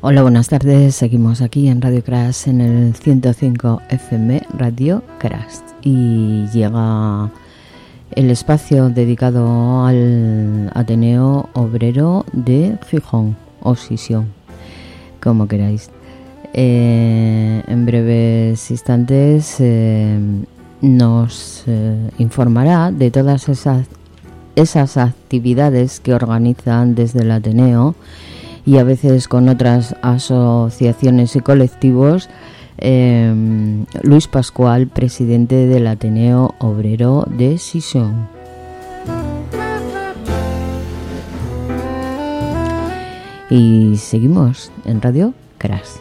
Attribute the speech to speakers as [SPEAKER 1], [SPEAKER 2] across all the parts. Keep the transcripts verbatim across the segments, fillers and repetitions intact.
[SPEAKER 1] Hola, buenas tardes. Seguimos aquí en Radio Crash en el ciento cinco F M, Radio Crash. Y llega el espacio dedicado al Ateneo Obrero de Gijón, o Sisión, como queráis. Eh, en breves instantes eh, nos eh, informará de todas esas, esas actividades que organizan desde el Ateneo y a veces con otras asociaciones y colectivos. eh, Luis Pascual, presidente del Ateneo Obrero de Sisión. Y seguimos en Radio Crash.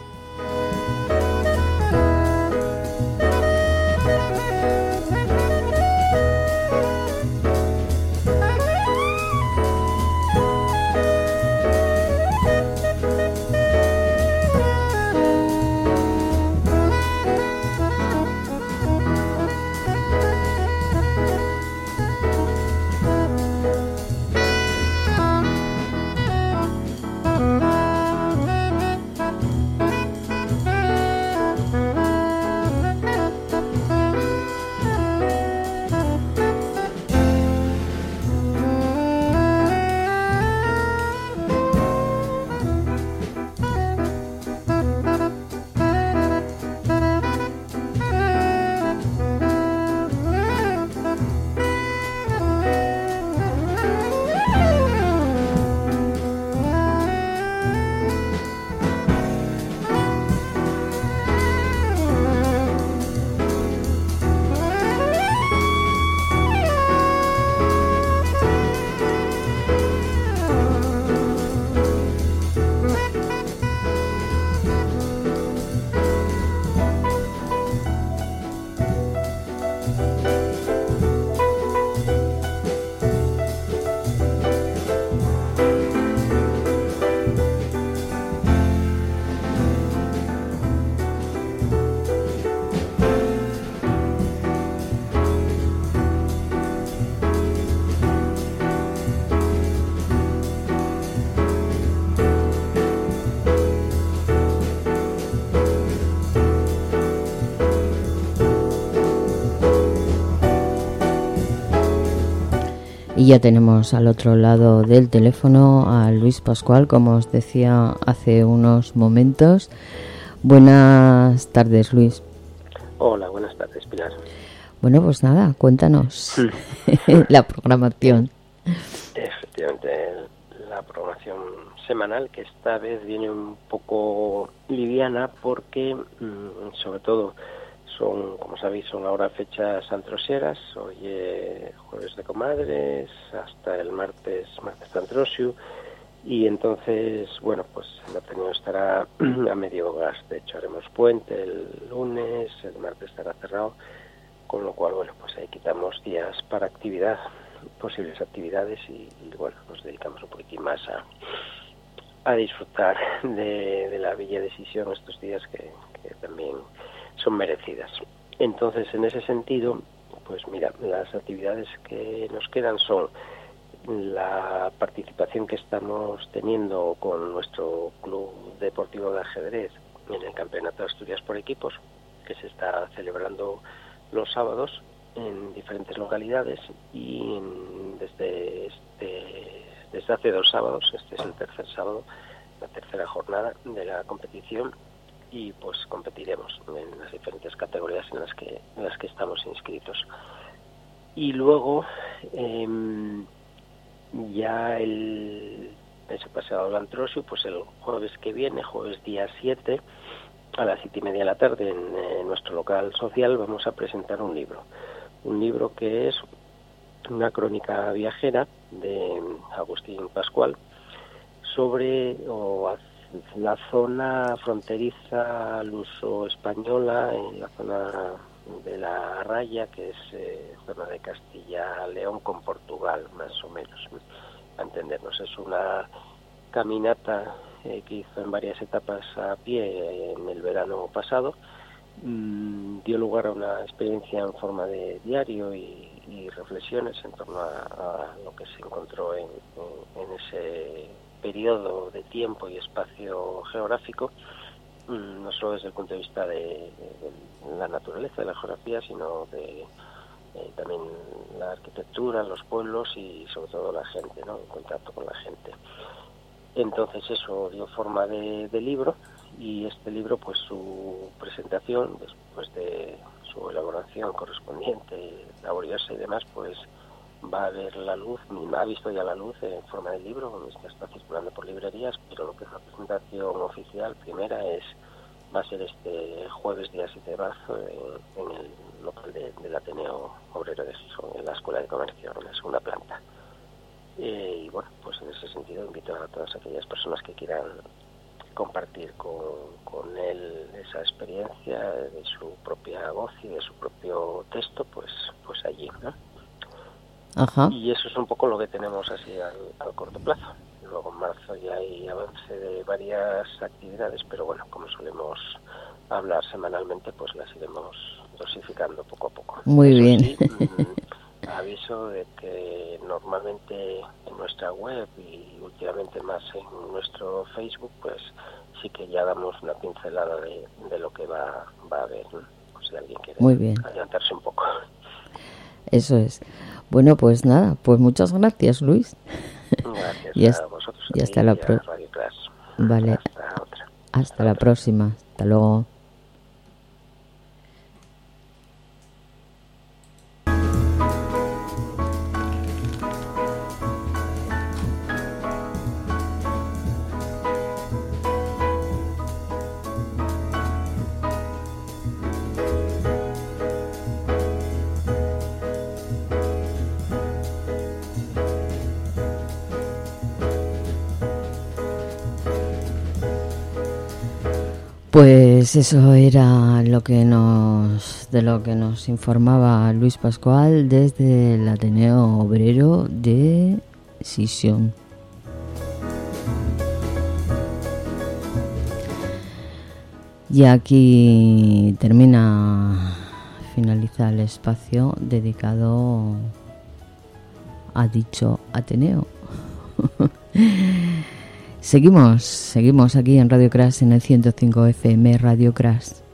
[SPEAKER 1] Y ya tenemos al otro lado del teléfono a Luis Pascual, como os decía hace unos momentos. Buenas tardes, Luis.
[SPEAKER 2] Hola, buenas tardes, Pilar.
[SPEAKER 1] Bueno, pues nada, cuéntanos la programación.
[SPEAKER 2] Efectivamente, la programación semanal, que esta vez viene un poco liviana porque, sobre todo, son, como sabéis, son ahora fechas antroseras. Hoy es jueves de comadres, hasta el martes, martes de Antrosiu, y entonces, bueno, pues el Ateneo estará a medio gas. De hecho, haremos puente el lunes, el martes estará cerrado, con lo cual, bueno, pues ahí quitamos días para actividad, posibles actividades, y, y bueno, nos dedicamos un poquitín más a, a disfrutar de, de la Villa de Sisión estos días que, que también son merecidas. Entonces, en ese sentido, pues mira, las actividades que nos quedan son la participación que estamos teniendo con nuestro club deportivo de ajedrez en el Campeonato de Asturias por equipos, que se está celebrando los sábados en diferentes localidades, y desde este, desde hace dos sábados, este es el tercer sábado, la tercera jornada de la competición, y pues competiremos en las diferentes categorías en las que en las que estamos inscritos. Y luego eh, ya el ese pasado el Antrosiu, pues el jueves que viene, jueves día siete, a las siete y media de la tarde, en, en nuestro local social, vamos a presentar un libro. Un libro que es una crónica viajera de Agustín Pascual sobre o la zona fronteriza luso-española, en la zona de la Raya, que es eh, zona de Castilla-León con Portugal, más o menos, a entendernos. Es una caminata eh, que hizo en varias etapas a pie en el verano pasado. Mm, dio lugar a una experiencia en forma de diario y, y reflexiones en torno a, a lo que se encontró en, en, en ese periodo de tiempo y espacio geográfico, no solo desde el punto de vista de, de la naturaleza, de la geografía, sino de eh, también la arquitectura, los pueblos y sobre todo la gente, ¿no? El contacto con la gente. Entonces eso dio forma de, de libro, y este libro, pues su presentación, después de su elaboración correspondiente, laboriosa y demás, pues va a ver la luz, ha visto ya la luz en forma de libro, está circulando por librerías, pero lo que es la presentación oficial primera es va a ser este jueves día siete de marzo en, en el local de, del Ateneo Obrero de Gijón, en la Escuela de Comercio, en la segunda planta. Eh, y bueno, pues en ese sentido invito a todas aquellas personas que quieran compartir con, con él esa experiencia de su propia voz y de su propio texto, pues pues allí, ¿no?
[SPEAKER 1] Ajá.
[SPEAKER 2] Y eso es un poco lo que tenemos así al, al corto plazo. Luego en marzo ya hay avance de varias actividades, pero bueno, como solemos hablar semanalmente, pues las iremos dosificando poco a poco.
[SPEAKER 1] Muy
[SPEAKER 2] eso
[SPEAKER 1] bien.
[SPEAKER 2] Sí, mmm, aviso de que normalmente en nuestra web y últimamente más en nuestro Facebook, pues sí que ya damos una pincelada de, de lo que va, va a haber, ¿no? Pues si alguien quiere
[SPEAKER 1] Muy bien.
[SPEAKER 2] adelantarse un poco.
[SPEAKER 1] Eso es. Bueno, pues nada, pues muchas gracias, Luis.
[SPEAKER 2] Gracias
[SPEAKER 1] y
[SPEAKER 2] a vosotros.
[SPEAKER 1] Y hasta la próxima. Vale.
[SPEAKER 2] Hasta otra.
[SPEAKER 1] Hasta, hasta la otra. próxima. Hasta luego. Pues eso era lo que nos de lo que nos informaba Luis Pascual desde el Ateneo Obrero de Gijón. Y aquí termina, finaliza el espacio dedicado a dicho Ateneo. Seguimos, seguimos aquí en Radio Crash, en el ciento cinco F M Radio Crash.